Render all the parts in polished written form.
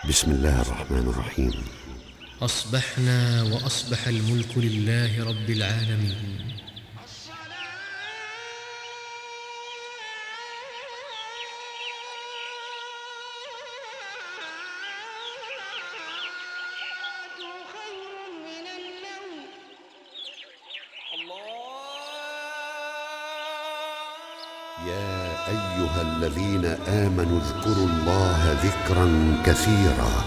بسم الله الرحمن الرحيم. أصبحنا وأصبح الملك لله رب العالمين. يا أيها الذين آمنوا اذكروا الله ذكرا كثيرا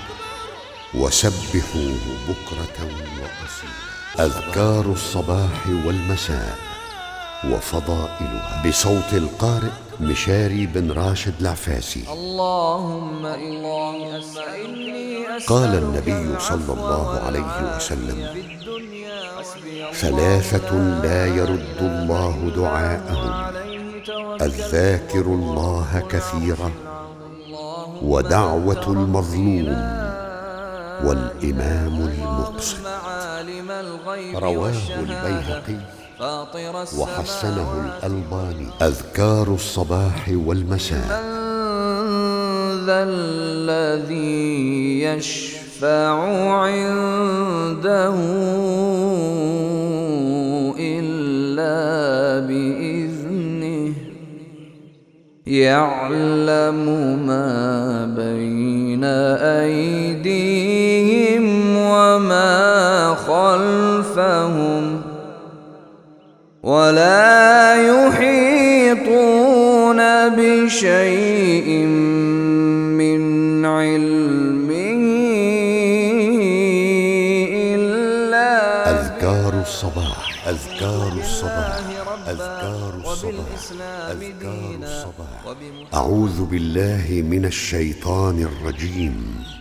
وسبحوه بكرة وأصيلا. أذكار الصباح والمساء وفضائلها بصوت القارئ مشاري بن راشد العفاسي. اللهم إني أسألك. قال النبي صلى الله عليه وسلم: ثلاثة لا يرد الله دعاءهم: الذاكر الله كثيرا، ودعوة المظلوم، والإمام المقسط. رواه البيهقي وحسنه الألباني. أذكار الصباح والمساء. من ذا الذي يشفع عنده إلا بإذنه، يعلم ما بين أيديهم وما خلفهم، ولا يحيطون بشيء من علمه إلا أذكار الصباح. أذكار الصباح. أذكار الصباح. أذكار الصباح. أعوذ بالله من الشيطان الرجيم.